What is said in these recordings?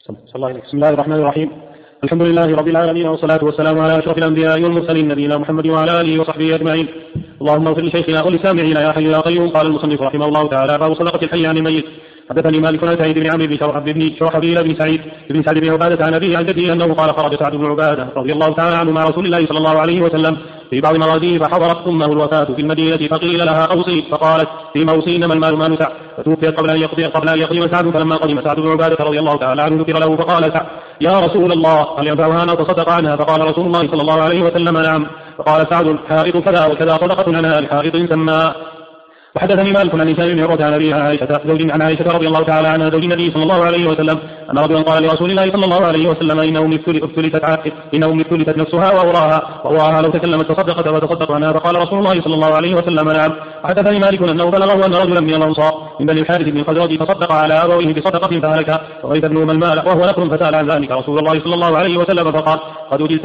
بسم الله الرحمن الرحيم. الحمد لله رب العالمين، والصلاة والسلام على أشرف الأنبياء والمرسلين نبينا محمد وعلى آله وصحبه أجمعين. اللهم اغفر لشيخنا ولسامعينا يا حي يا قيوم. قال المصنف رحمه الله تعالى: باب صدقة الحي عن الميت. حدثني مالك عن سعيد بن عمرو بن شرحبيل بن سعد بن عبادة عن أبيه عن جده أنه قال: خرج سعد بن عبادة رضي الله تعالى عنه مع رسول الله صلى الله عليه وسلم في بعض مغازيه، فحضرت أمه الوفاة في المدينة، فقيل لها: أوصي، فقالت: في موصي، إنما المال ما نسع. فتوفيت قبل أن يقدم سعد. فلما قدم سعد بن عبادة رضي الله تعالى عنه ذكر له، فقال سعد: يا رسول الله، هل ينفعها أن أتصدق عنها؟ فقال رسول الله صلى الله عليه وسلم: نعم. فقال سعد: حائط كذا وكذا صدقة عنها لحائط سماء. وحدثني مالك عن هشام بن عروة عن أبيها عن عائشة رضي الله تعالى عنها زوج النبي صلى الله عليه وسلم أن رجلا قال لرسول الله صلى الله عليه وسلم: إن أمي ابتلت نفسها وأوراها لو تكلمت تصدقت وتصدق عنها. فقال رسول الله صلى الله عليه وسلم: نعم. وحدثني مالك أنه بلغه أن رجلا من الأنصار من بني الحارث بن الخزرج تصدق على أبويه بصدقة فهلك، وغيث ابنهما المال وهو نفر، فسأل عن ذلك رسول الله صلى الله عليه وسلم فقال: قد أجرت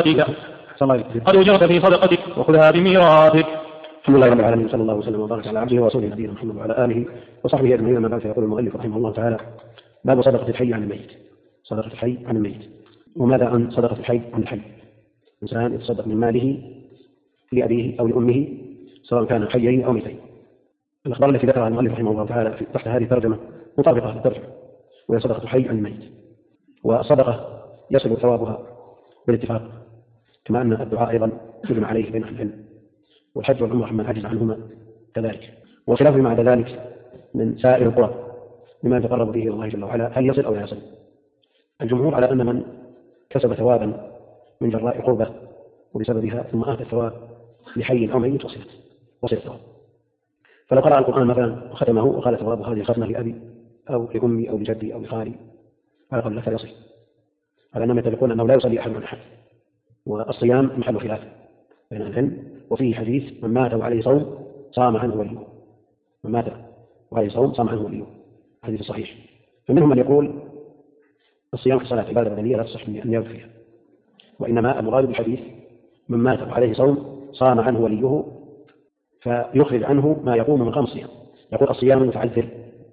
في صدقتك وخذها بميراثك. الحمد لله رب العالمين، صلى الله وسلم وبارك على عبده ورسوله نبينا محمد وعلى آله وصحبه أجمعين. ما بعد، فيقول المؤلف رحمه الله تعالى: باب صدقة الحي عن الميت. صدقة الحي عن الميت. وماذا عن صدقة الحي عن الحي؟ إنسان يتصدق من ماله لأبيه أو لأمه سواء كان حيين أو ميتين. الأخبار التي ذكرها المؤلف رحمه الله تعالى تحت هذه الترجمة مطابقة للترجمة، وهي صدقة الحي عن الميت. والصدقة يصل ثوابها بالاتفاق، كما أن الدعاء أيضا يجمع عليه بين أهل العلم، والحج والعمرة من عجز عنهما كذلك. وخلاف ما عدا ذلك من سائر القرى بما يتقرب به الله جل وعلا هل يصل أو لا يصل. الجمهور على أن من كسب ثوابا من جراء قربة وبسببها ثم أهدى الثواب لحي أو ميت وصل الثواب. فلو قرأ القرآن مثلا وختمه وقال: ثواب هذه الختمة لأبي أو لأمي أو لجدي أو لخالي، على قول لا يصل، على أنهم يتفقون أنه لا يصلي أحد من أحد. والصيام محل خلاف بين العلم، وفيه حديث: من مات وعليه صوم صام عنه وليه. من مات وعليه صوم صام عنه وليه، حديث صحيح. فمنهم من يقول الصيام في الصلاة عبادة بدنية لا تصح أن يوفي فيها، وإنما المراد بالحديث من مات وعليه صوم صام عنه وليه، فيخرج عنه ما يقوم مقام الصيام. يقول: الصيام متعذر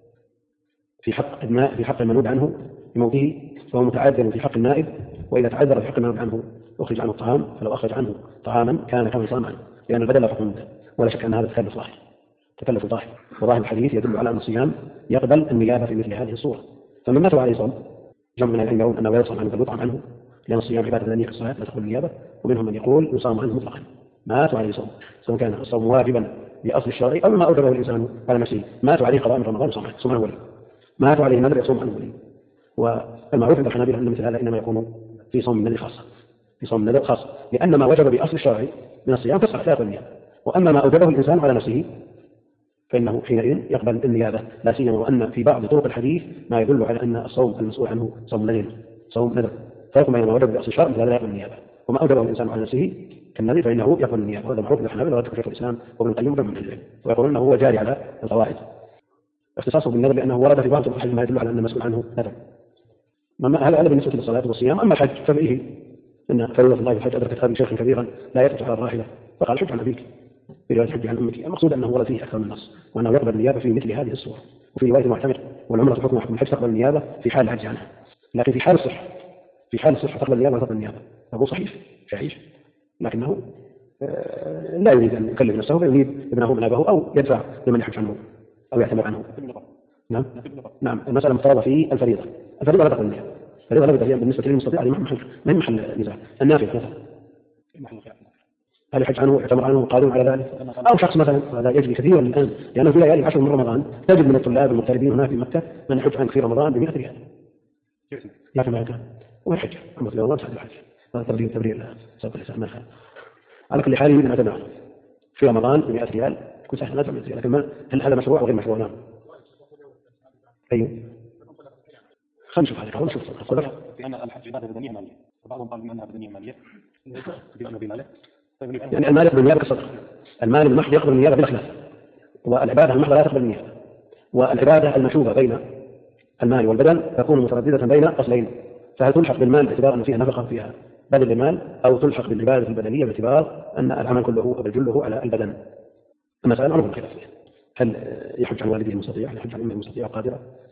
في حق المنوب عنه بموته، فهو متعذر في حق النائب، وإذا تعذر في حق المنوب عنه أخرج عنه الطعام، فلو أخرج عنه طعاما كان كما صام عنه، لأن البدل لا حكم له، ولا شك أن هذا تكلف ظاهر. وظاهر الحديث يدل على أن الصيام يقبل النيابة في مثل هذه الصورة. فمن مات عليه صوم، جمع من العلم يقول أنه لا يصوم عنه بل يطعم عنه، لأن الصيام عبادة بدنية كالصلاة لا تقبل النيابة. ومنهم من يقول يصام عنه مطلقا، مات عليه صوم، سواء كان الصوم واجبا بأصل الشرع أو ما أوجبه الإنسان على نفسه. مات عليه قضاء من رمضان يصوم عنه ولي، مات عليه نذر يصوم عنه ولي. والمعروف عند الحنابلة أن مثل هذا إنما يكون في صوم النذر خاصة، في صوم النذر خاصة، لأن ما وجب بأصل الشرع من الصيام فصح لا يقبل النيابة. وأما ما أوجبه الإنسان على نفسه فإنه حينئذ يقبل النيابة، لا سيما وأن في بعض طرق الحديث ما يدل على أن الصوم المسؤول عنه صوم نذر. فرق بين ما وجب بأصل الشرع فلا يقبل النيابة، وما أوجبه الإنسان على نفسه كالنذر فإنه يقبل النيابة. وهذا معروف عند الحنابلة وذكر شيخ الإسلام وابن القيم من العلم، ويقولون أنه هو جاري على القواعد اختصاصه بالنذر، لأنه ورد في بعض طرق الحديث ما يدل على أن المسؤول عنه نذر. هذا بالنسبة للصلاة والصيام. أما الحج ففيه إن فريضة الله الحج أدركت أبي شيخا كبيرا لا يثبت على الراحلة، فقال: حج عن أبيك، في رواية حج عن أمك. المقصود أنه ورد فيه أكثر من نص، وأنه يقبل النيابة في مثل هذه الصورة. وفي رواية معتمر: والعمرة حكم الحج تقبل النيابة في حال الحج عنها، لكن في حال الصحة تقبل النيابة وتقبل النيابة. فهو صحيح، لكنه لا يريد أن يكلف نفسه، فيريد ابنه من أباه أو يدفع لمن يحج عنه أو يعتمر عنه. نعم. المسألة مفترضة في الفريضة لا تقبل النيابة. الفريضة لا بد بالنسبة للمستطيع هذه ما هي محل نزاع. النافلة مثلا هل يحج عنه ويعتمر عنه قادم على ذلك، أو شخص مثلا، هذا يجري كثيرا الآن، لأنه في ليالي 10 من رمضان تجد من الطلاب المغتربين هنا في مكة من يحج عنك في رمضان ب100 ريال، لكن ما كان ويحج أما في رمضان سهل الحج. هذا تبرير سبب الإسلام. على كل حال يريد أن يعتمر في رمضان ب100 ريال يكون سهل، لكن هل هذا مشروع أو غير مشروع؟ نعم. أيوه، خلينا نشوف هذا لأن الحج عبادة بدنية مالية، وبعضهم قال بأنها بدنية مالية بماله. يعني المال يقبل النيابة كالصدقة، المال المحض يقبل النيابة بلا خلاف، والعبادة المحضة لا تقبل النيابة. والعبادة المشوبة بين المال والبدن تكون مترددة بين أصلين، فهل تلحق بالمال باعتبار أن فيها نفقة فيها بدل المال، أو تلحق بالعبادة البدنية باعتبار أن العمل كله أو جله على البدن. المسألة أمر خلاف فيها، هل يحج عن والده المستطيع، هل يحج عن أمه المستطيع قادرة،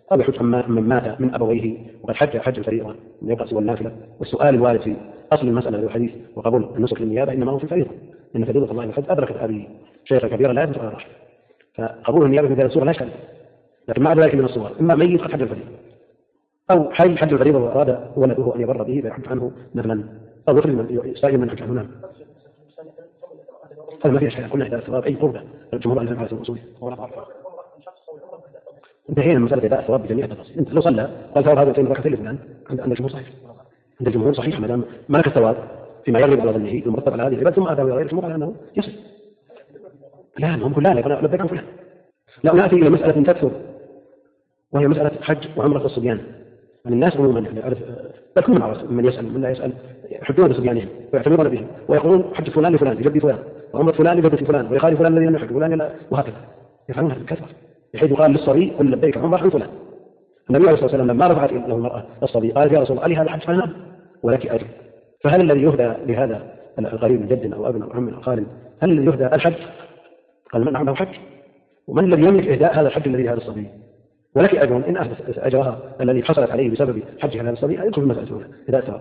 أو يحج من مات من أبويه وقد حج الفريضة من يبقى سوى النافلة. والسؤال الوارد في أصل المسألة في الحديث وقبول النسك للنيابة إنما هو في الفريضة، إن فريضة الله الحج أدركت أبي شيخا كبيرا لا يدرك الرشد، فقبول النيابة في هذه الصورة لا إشكال. لكن مع ذلك من الصور إما ميت قد حج الفريضة، أو حي حج الفريضة وأراد ولده أن يبر به فيحج عنه نفلا، أو يستأجر من يحج عنه نعم. هذا ما فيه إشكال، قلنا إذا الثواب أي قربة الجمهور على على الأصول. انتهينا من مسألة إداء الثواب بجميع التفاصيل. أنت لو صلى قال ثواب هذا الشيء ركعتين لفلان عند الجمهور صحيح، عند الجمهور صحيح ما دام ملك الثواب فيما يغلب على ظنه المرتب على هذه العبادة ثم أتى غير الجمهور على أنه يصل. لا هم كلها يقول لبيك عن فلان. لا نأتي إلى مسألة تكثر وهي مسألة حج وعمرة الصبيان. يعني الناس عموما يعرف بل كل من يسأل من لا يسأل يحجون بصبيانهم ويعتمرون بهم ويقولون حج فلان لفلان لجد فلان وعمرة فلان لجد فلان ويخالف فلان الذي لم يحج فلان وهكذا يفعلون هذا بكثرة، بحيث يقال للصبي قل لبيك عمرة عن فلان. النبي عليه الصلاة والسلام لما رفعت له المرأة الصبي قال يا رسول الله ألي هذا حج؟ قال نعم ولك أجر. فهل الذي يهدى لهذا القريب من جد أو ابن أو عم أو خال هل الذي يهدى الحج؟ قال من نعم له حج. ومن الذي يملك إهداء هذا الحج الذي لهذا الصبي؟ ولك أجر إن أحدث أجرها الذي حصلت عليه بسبب حج هذا الصبي يدخل في المسألة الأولى إهداء الثواب.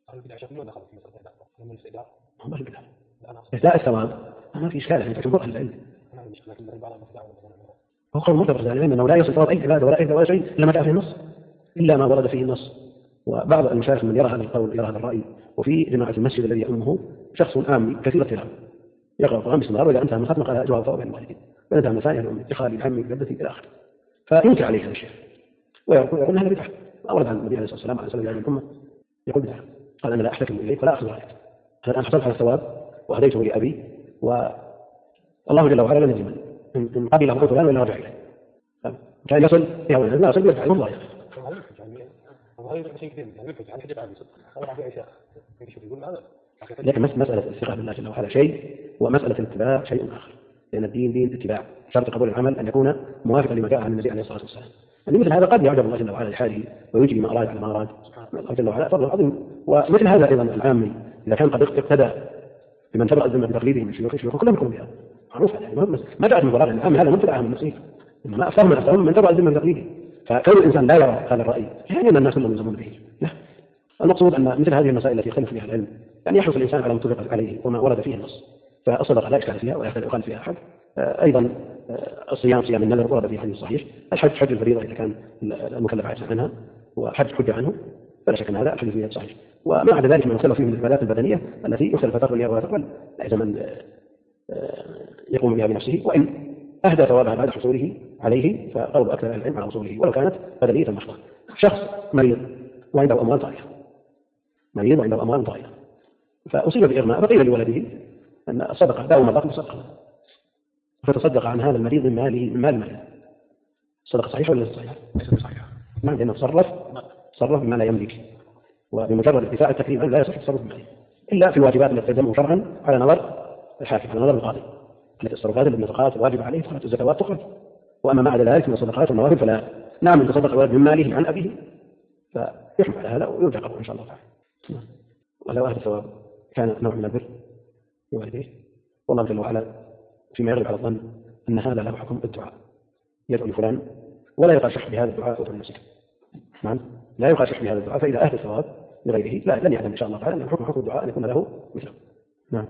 إهداء الثواب ما في إشكال في جمهور أهل العلم. هو قول مرتبط العلم أنه لا يصل ثواب أي عبادة ولا إهداء ولا شيء إلا ما جاء فيه النص، إلا ما ورد فيه النص. وبعض المشايخ من يرى هذا القول يرى هذا الرأي، وفي جماعة المسجد الذي يؤمه شخص عامي كثير التلاوة يقرأ القرآن باستمرار وإذا انتهى من ختمه قال أجواب ثواب الوالدين وإذا انتهى من ثانية الأم لخالي عمي جدتي إلى آخره. فينكر عليه هذا الشيء ويقول هذا بدعة. أورد عن النبي عليه الصلاة والسلام على سبيل هذه الأمة يقول بدعة، قال أنا لا أحتكم إليك ولا أخذ عليك، الآن حصلت على الثواب وهديته لأبي والله جل وعلا لن يجزمني إن قبل أخذ فلان ولا رجع إليه كان يصل إلى أولا لا يصل يرجع الله يصل. لكن مسألة الثقة بالله جل وعلا شيء ومسألة الاتباع شيء آخر، لأن الدين دين اتباع، شرط قبول العمل أن يكون موافقا لما جاء عن النبي عليه الصلاة والسلام. يعني مثل هذا قد يعجب الله جل وعلا لحاله ويجري ما أراد على ما أراد، الله جل وعلا فضل عظيم. ومثل هذا أيضا العامي إذا كان قد اقتدى بمن تبع الذمة بتقليده من شيوخ كلهم يكون بها معروف، يعني ما جاءت من ضرر العامي هذا مبتدع من نفسه، إنما أفهم من تبع الذمة بتقليده. فكون الإنسان لا يرى هذا الرأي يعني أن الناس كلهم يلزمون به، لا. المقصود أن مثل هذه المسائل التي يختلف فيها العلم يعني يحرص الإنسان على متفق عليه وما ورد فيه النص، فالصدقة لا إشكال فيها ولا يقال فيها أحد. أيضا الصيام صيام النذر ورد فيه حديث صحيح، الحج حج الفريضة إذا كان المكلف عاجز عنها وحج حج عنه فلا شك أن هذا الحديث فيه صحيح. وما عدا ذلك من يختلف فيه من العبادات البدنية التي يختلف تقبل النيابة ولا تقبل لازم أن يقوم بها بنفسه، وإن أهدى ثوابها بعد حصوله عليه فقول أكثر العلم على وصوله ولو كانت بدنية محضة. شخص مريض وعنده أموال طائلة، مريض وعنده أموال طائلة فأصيب بإغماء فقيل لولده أن الصدقة داوم الرقم صدقة فتصدق عن هذا المريض من مال المريض. الصدقة صحيحة ولا صحيحة؟ ما عندنا تصرف بما لا يملك، وبمجرد ارتفاع التكليف لا يصح التصرف بماله إلا في الواجبات التي تلزمه شرعا على نظر الحاكم على نظر القاضي، التي التصرفات النفقات الواجب عليه تخرج الزكوات تخرج، وأما ما عدا ذلك من الصدقات والنوافل فلا. نعم يتصدق الولد من ماله عن أبيه فيحمل على هذا ويرجع قبله إن شاء الله تعالى. ولو أهل الثواب كان نوع من البر لوالديه والله جل وعلا فيما يغلب على الظن أن هذا له حكم الدعاء، يدعو لفلان ولا يقع شح بهذا الدعاء وتر المسك. نعم لا يقع شح بهذا الدعاء، فإذا أهل الثواب لغيره لا لن يعلم إن شاء الله تعالى أن حكم الدعاء أن يكون له مثله. نعم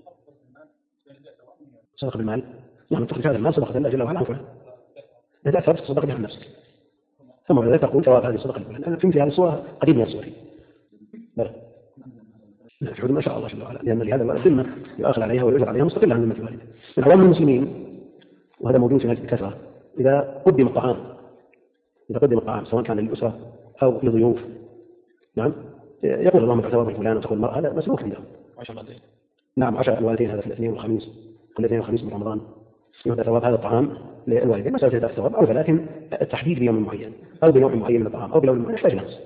صدق بالمال، نعم تخرج هذا المال صدقة الله جل وعلا عنه إذا أثرت تصدق بها نفسك ثم بعد ذلك تقول ثواب هذه الصدقة لفلان. أنا فهمت هذه الصورة قديم من الصور بلى في حدود ما شاء الله جل وعلا، لأن لهذا الولد ذمة يؤاخذ عليها ويؤجر عليها مستقلة عن ذمة الوالدة. من عوام المسلمين وهذا موجود في بكثرة إذا قدم الطعام سواء كان للأسرة أو لضيوف نعم يقول اللهم ادع ثواب فلان وتقول المرأة هذا مسلوك عندهم. نعم عشاء الوالدين هذا في الاثنين والخميس من رمضان يهدى ثواب هذا الطعام للوالدين، مسألة هذا الثواب أو لكن التحديد بيوم معين أو بنوع معين من الطعام أو بلون معين يحتاج ناس.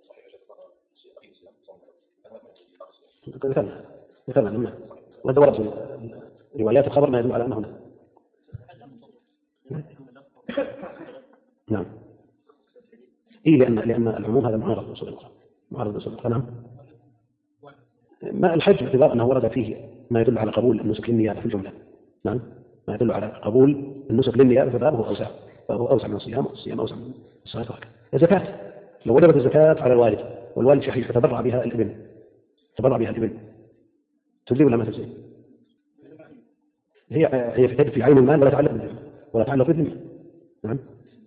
مثلا لما وهذا ورد في روايات الخبر ما يدل على أنه نعم إيه لأن العموم هذا معارض لأصول الأخرى. نعم ما الحج باعتبار أنه ورد فيه ما يدل على قبول النسك للنيابة في الجملة. نعم ما يدل على قبول النسك للنيابة فبابه أوسع فهو أوسع من الصيام، والصيام أوسع من الصلاة وهكذا. الزكاة لو وجبت الزكاة على الوالد والوالد شحيح فتبرع بها الابن، تجزي ولا ما تجزي؟ هي في عين المال ولا تعلق بالذمة ولا تعلق بالذمة. نعم.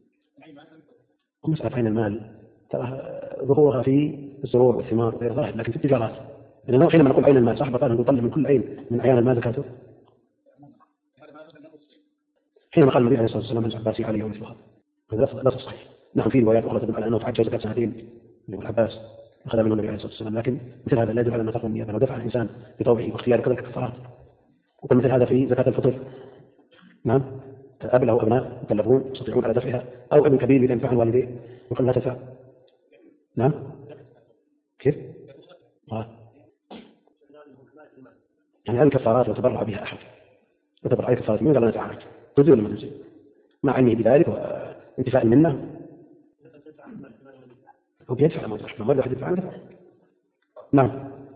مسألة عين المال ترى ظهورها في الزروع والثمار غير ظاهر، لكن في التجارات لأنه حينما نقول عين المال صاحب قال أن يطلب من كل عين من أعيان المال زكاته، حينما قال النبي عليه الصلاة والسلام العباسي عليه ومثلها، هذا لا صحيح. نعم في روايات أخرى تدل على أنه تعجل زكاة سنتين للعباس أخذ منه النبي عليه الصلاة والسلام، لكن مثل هذا لا يدل على أن تقوى النيابة. لو دفع الإنسان بطوعه واختياره كذلك كفارات. وكل مثل هذا في زكاة الفطر. نعم. أب له أبناء مكلفون يستطيعون على دفعها، أو ابن كبير إذا ينفع والديه يقول لا تدفع. نعم. كيف؟ يعني هذه الكفارات لو تبرع بها أحد وتبرع أي كفارات من قال أنا تعالج تجزي ولا ما تجزي؟ مع علمه بذلك وانتفاء منه هو بيدفع ما يدفع، ما واحد يدفع عنه. نعم.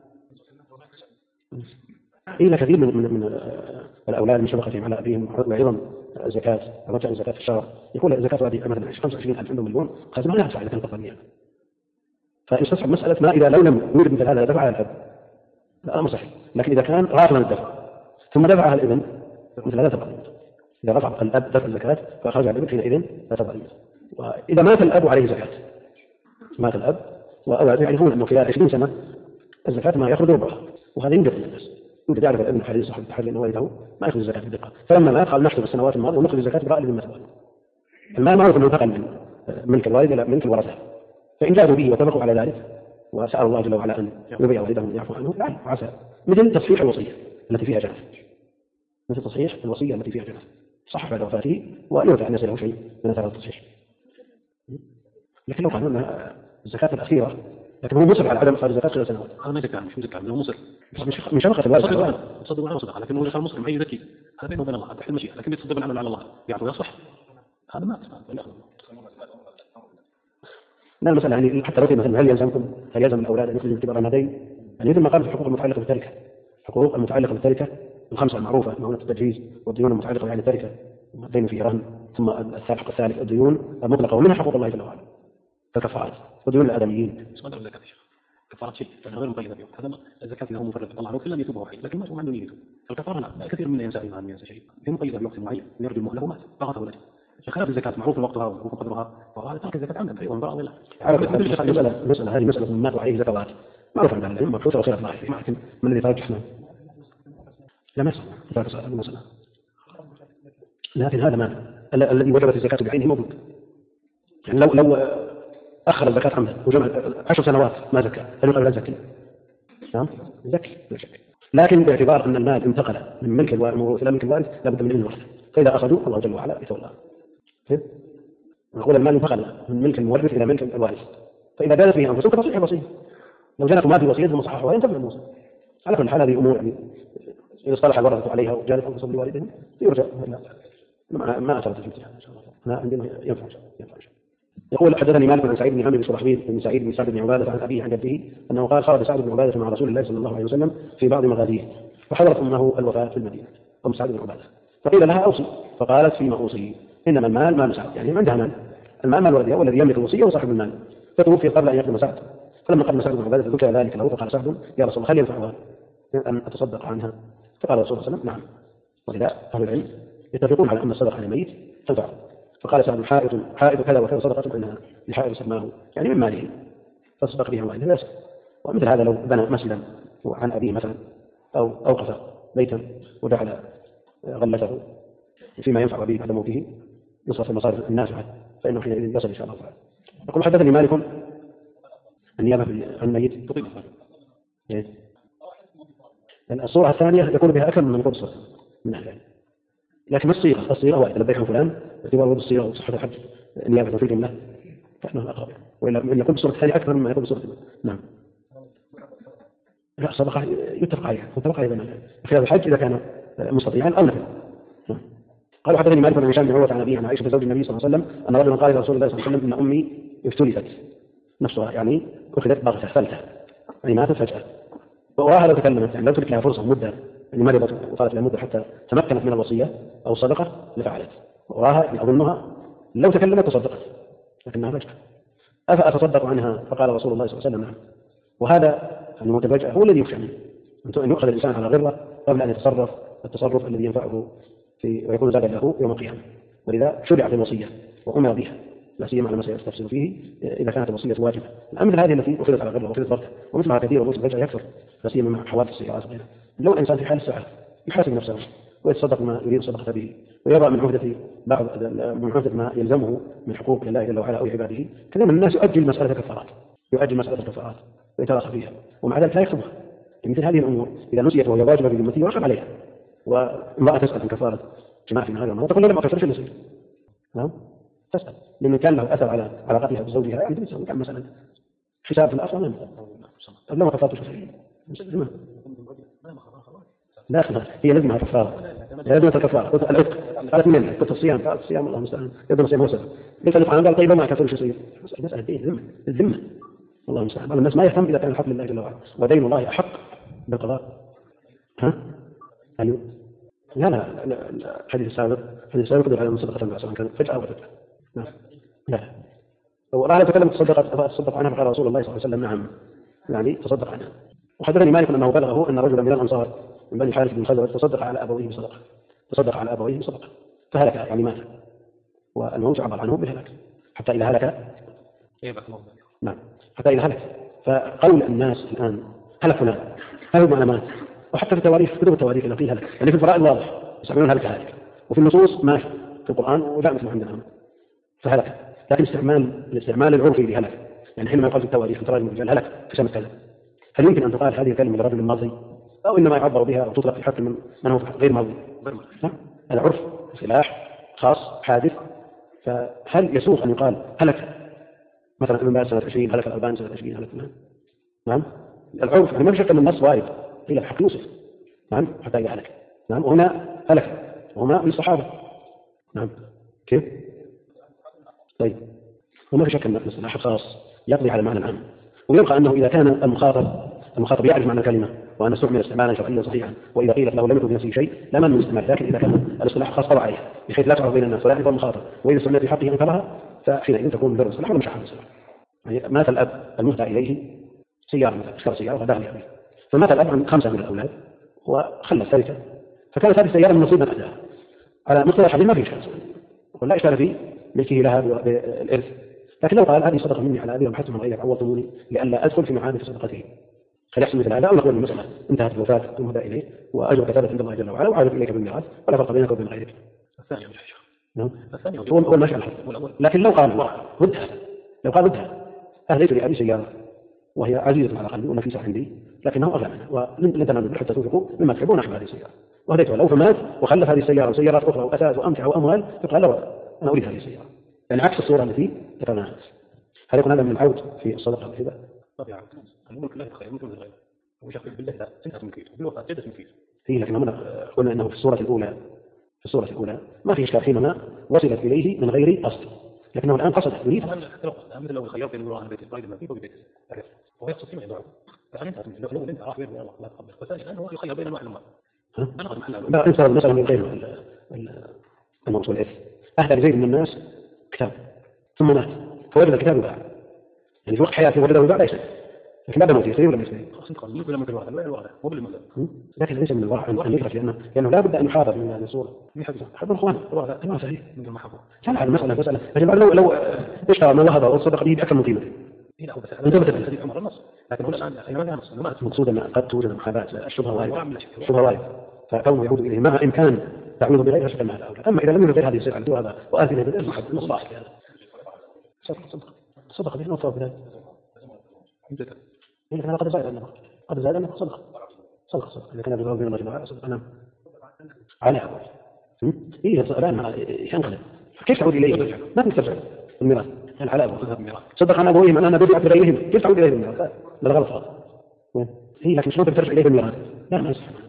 إلى كثير من الأولاد من شبكتهم على أبيهم وعظم الزكاة ورجع الزكاة في الشهر يقول الزكاة هذه مثلا 25,000 عنده مليون خازن ما يدفع إذا كان فقط 100. فيستصعب مسألة ما إذا لو لم يرد مثل هذا دفع على الأب لا أمر صحيح، لكن إذا كان غافلا الدفع ثم دفعها الابن مثل هذا تبقى. إذا رفع الأب دفع الزكاة فأخرج على الابن حينئذ لا تبقى. وإذا مات الأب عليه زكاة، مات الأب وأولاد يعرفون أنه خلال 20 سنة الزكاة ما يخرج ربعها، وهذا ينبغي للناس. يمكن يعرف الابن حديث صاحب التحري أن والده ما يأخذ الزكاة بدقة، فلما مات قال نحسب السنوات الماضية ونخرج الزكاة براء لذمة الوالد. المال معروف أنه انتقل من ملك الوالد إلى ملك الورثة، فإن جاءوا به واتفقوا على ذلك وسأل الله جل وعلا أن يرضي والدهم ويعفو عنه يعني وعسى، مثل تصحيح الوصية التي فيها جنة، مثل تصحيح الوصية التي فيها جنة صح بعد وفاته ويرجع الناس له شيء من أثار التصحيح. لكن لو قالوا أن الزكاة الأخيرة لكن هو مصر على عدم إخراج الزكاة خلال سنوات، هذا ما يزكى مش مزكى هو مصر من شبكة الوالد تصدق على صدقة، لكن هو يخاف مصر ما يزكي هذا بينه وبين الله هذا المشيئة، لكن يتصدق على الله يعفو يصح هذا ما لا المسألة يعني حتى لو في مثلا هل يلزم الأولاد أن يخرجوا اعتبار الهدين؟ يعني مثل ما قال في الحقوق المتعلقة بالتركة، الحقوق المتعلقة بالتركة الخمسة المعروفة مهونة التجهيز والديون المتعلقة يعني التركة الدين فيه رهن، ثم الحق الثالث الديون المطلقة ومنها حقوق الله جل وعلا كالكفارات وديون الآدميين. اسمه ده الزكاة كفارات شيء غير مقيدة بهم، هذا الزكاة إذا هو مفرد الله عنه لم يتوبه حي، لكن ما عنده نيته. الكفارة لا كثير من ينسى إيمان ينسى شيء هي مقيدة بوقت معين ويرجو المهلة ومات فقط ولده. خلاف الزكاة معروف وقتها ومعروف قدرها وهذا ترك الزكاة عمدا أيضا براء الله. المسألة هذه مسألة مات وعليه زكوات معروف عند العلم مبحوثة وصيغة الله فيه، لكن من الذي ترجحنا؟ لا مسألة المسألة، لكن هذا مال الذي وجبت الزكاة بعينه موجود. يعني لو أخر الزكاة عمدا وجمع 10 سنوات ما زكى هل يقال لا زكي؟ نعم زكي لا شك، لكن باعتبار أن المال انتقل من ملك الموروث إلى ملك الوارث لابد من الورثة، فإذا أخذوا الله جل وعلا يتولى. نقول المال انتقل من ملك المورث إلى ملك الوارث، فإذا جازت به أنفسهم فتصح الوصية، لو جانت ما في وصية ثم صححوها ينتفع الموصى. على كل حال هذه أمور يعني إذا اصطلح الورثة عليها وجازت أنفسهم لوالدهم يرجى ما أثرت في الامتحان إن شاء الله. لا عندنا ينفع. يقول حدثني مالك عن سعيد بن عامر بن شرحبيل بن سعيد بن سعد بن عبادة عن أبيه عن جده أنه قال خرج سعد بن عبادة مع رسول الله صلى الله عليه وسلم في بعض مغازيه فحضرت أمه الوفاة في المدينة أم سعد بن عبادة فقيل لها أوصي فقالت فيما أوصي إنما المال مال سعد، يعني عندها مال، المال مال ولدها والذي يملك الوصية وصاحب المال، فتوفي قبل أن يقدم سعد، فلما قدم سعد بن عبادة ذكر ذلك له فقال سعد يا رسول الله هل ينفعها أن أتصدق عنها؟ فقال رسول الله صلى الله عليه وسلم نعم، ولذا أهل العلم يتفقون على أن الصدقة عن الميت تنفع. فقال سعد حائط كذا وكذا صدقة عنها لحائط سماه يعني من ماله فصدق به والده لا يسأل. ومثل هذا لو بنى مسجدا عن أبيه مثلا أو أوقف بيتا وجعل غلته فيما ينفع به بعد موته يصرف المصارف النافعة فإنه حينئذ يصل إن شاء الله تعالى. يقول حدثني مالك النيابة عن الميت تطيب الصورة الثانية يكون بها أكثر من قرصة من أهل العلم، لكن الصيغة واحدة لبيك فلان باعتبار وجود الصيغة وصحة الحج نيابة في الجملة فإنه أقرب، وإلا يكون بصورة الثانية أكثر مما يكون بصورة نعم. لا صدقة يتفق عليها خلال الحج إذا كان مستطيعا أو نفل. قالوا حدثني مالك بن هشام بن عروة عن أبيه عن عائشة زوج النبي صلى الله عليه وسلم أن رجلا قال لرسول الله صلى الله عليه وسلم إن أمي افتلتت نفسها، يعني أخذت بغتة فلتة يعني ماتت فجأة، وراها لو تكلمت يعني لو ترك لها فرصة مدة يعني مرضت وطالت لها مدة حتى تمكنت من الوصية أو الصدقة لفعلت، وراها يعني أظنها لو تكلمت تصدقت لكنها فجأة. أفأتصدق عنها؟ فقال رسول الله صلى الله عليه وسلم نعم. وهذا الموت الفجأة هو الذي يخشى منه، أن يؤخذ الإنسان على غرة قبل أن يتصرف التصرف الذي ينفعه ويكون زادا له يوم القيامة. ولذا شرعت الوصية وأمر بها، لا سيما على ما سيستفسر فيه إذا كانت الوصية واجبة. الأمر هذه التي أخذت على غرة وأخذت ضبطها ومثلها كثير وموت الفجأة يكثر، لا سيما مع حوادث السيارات وغيرها. لو الإنسان في حال الساعة يحاسب نفسه ويتصدق ما يريد الصدقة به، ويضع من عهدة ما يلزمه من حقوق لله جل وعلا أو عباده. كثير من الناس يؤجل مسألة الكفارات ويتراخى فيها، ومع ذلك لا يكتبها. مثل هذه الأمور إذا نسيت وهي واجبة بذمته يرحم عليها. وامرأة تسأل عن كفارة جماعة في هذا الموضوع تقول له لم أكفر شو نسيت؟ نعم تسأل لأنه كان له أثر على علاقتها بزوجها، يعني تسأل كان مثلا حساب في الآخرة لما كفرت شو لا هي لازمها كفارة، لازمها الكفارة. قلت العتق قالت من قلت الصيام، قالت الصيام الله المستعان يبدو الصيام هو سبب. قلت الإطعام قال طيب ما كفر شو يصير؟ مسألة دين الذمة الله المستعان. الناس ما يفهم إذا كان الحق لله جل وعلا، ودين الله أحق بالقضاء. أيوه لا الحديث السابق يقدر على المصدقة بعد سواء كانت فجأة أو فجأة. نعم لا وقال تكلم تصدق عنها فقال رسول الله صلى الله عليه وسلم نعم يعني تصدق عنها. وحدثني مالك أنه بلغه أن رجلا من الأنصار من بني حارث بن خزرج تصدق على أبويه بصدقة فهلك يعني مات، والموت عبر عنه بالهلاك حتى إذا هلك. نعم حتى إذا هلك. فقول الناس الآن هلك فلان هل معنى مات، وحتى في كتب التواريخ التي هلك يعني في الفرائض واضح يسمون هلك وفي النصوص ماشي في القرآن وجاء مثل عندنا فهلك. لكن الاستعمال العرفي لهلك يعني حينما يقال في التواريخ في تراجم الرجال هلك في سنة كذا، هل يمكن أن تقال هذه الكلمة لرجل ماضي أو إنما يعبر بها أو تطلق في حق من هو غير ماضي؟ العرف اصطلاح خاص حادث. فهل يسوغ أن يقال هلك مثلا ابن باز سنة 20 هلك الألباني سنة 20 هلك فلان؟ نعم العرف يعني ما في شك أن النص وارد إلى الحق يوسف نعم حتى إذا هلك. نعم وهنا هلك وهما من الصحابة. نعم كيف؟ طيب وما في شك أن الاصطلاح الخاص يقضي على المعنى العام، ويبقى أنه إذا كان المخاطب يعرف معنى الكلمة وأن استعمل استعمالا شرعيا صحيحا، وإذا قيلت له لم يكن في نفسه شيء لا من الاستعمال. لكن إذا كان الاصطلاح الخاص طبع عليه بحيث لا تعرف بين الناس ولا يعرف المخاطب، وإذا استعملت في حقه أنكرها فحينئذ تكون من ضرر الاصطلاح ولا مشاحة الاصطلاح. يعني مات الأب المهدى إليه سيارة مثلا اشترى سيارة فداها لأبيه، فمات الأب عن 5 من الأولاد وخلى الثالثة، فكانت هذه السيارة من نصيبا أداها على مقتضى الحديث ما في إشكال ولا إشكال في ملكه لها بالإرث. لكن لو قال هذه صدقة مني على أبي ومحتم غيرك عوضتموني لئلا أدخل في معامل صدقته فليحسن مثل هذا، أو نقول المسألة انتهت الوفاة المهدى إليه وأجر كتابة عند الله جل وعلا وعادت إليك بالميراث ولا فرق بينك وبين غيرك. الثاني هو المشي الحق. لكن لو قال ردها أهديت لأبي سيارة وهي عزيزة على قلبي ونفيسة عندي لكنه أغلى منها ولن تنالوا حتى تنفقوا مما تحبون أحب هذه السيارة وهديتها له فمات وخلف هذه السيارة وسيارات أخرى وأثاث وأمتع وأموال فقال له أنا أريد هذه السيارة، يعني عكس الصورة التي ذكرناها. هل يكون هذا من العود في الصدقة والهبة؟ طبعا الملك لا يتخير ملك غيره وشخص بالله لا سنة ملكيته بالوفاة جدة ملكيته هي. لكن هنا قلنا أنه في الصورة الأولى ما في إشكال حينما وصلت إليه من غير قصد، لكنه الآن قصد يريد مثل لو خيرت بين وراء البيت الفريد ما فيه وبيت وهو يقصد فيما يدعو فأنت لو أنت راح بين الله لا تقبل والثاني الآن هو يخير بين الواحد والمال أنا قد محل لا أنت مثلا من غير الموصول الإثم أهدى لزيد من الناس كتاب ثم مات فوجد الكتاب باع يعني في وقت حياته وجده باع ليس لكن بعد موته يصير ولا ما يصير؟ لكن ليس من الورع أن يدرك لأنه لا بد أن يحافظ من هذه الصورة. حب الإخوان ما صحيح من المحبوب. كان على المسألة لكن لو اشترى ما وهب وصدق به بأكثر من قيمته. انتبه لحديث عمر النص لكن هنا الآن أيضا لا نص المقصود أن قد توجد محاباة الشبهة وايد فكونه يعود إليه مع إمكان تعويض بغيرها شكل مع الأولى. أما إذا لم يرد غير هذه السلعة هذا وآتنا بالإذن محب مصلحة هذا صدق به نوفر بذلك. لكن هذا قد زاد أنه صدق إذا كان يدعو بين الله تعالى صدق أنا على أبوه إيه الآن ينقلب كيف تعود إليه؟ ما تنتفع الميراث على أبوه صدق عن أبوهم أنا بدعت بغيرهم كيف تعود إليه الميراث؟ لا غلط هذا هي لكن شلون ترجع إليه الميراث؟ لا ما يصح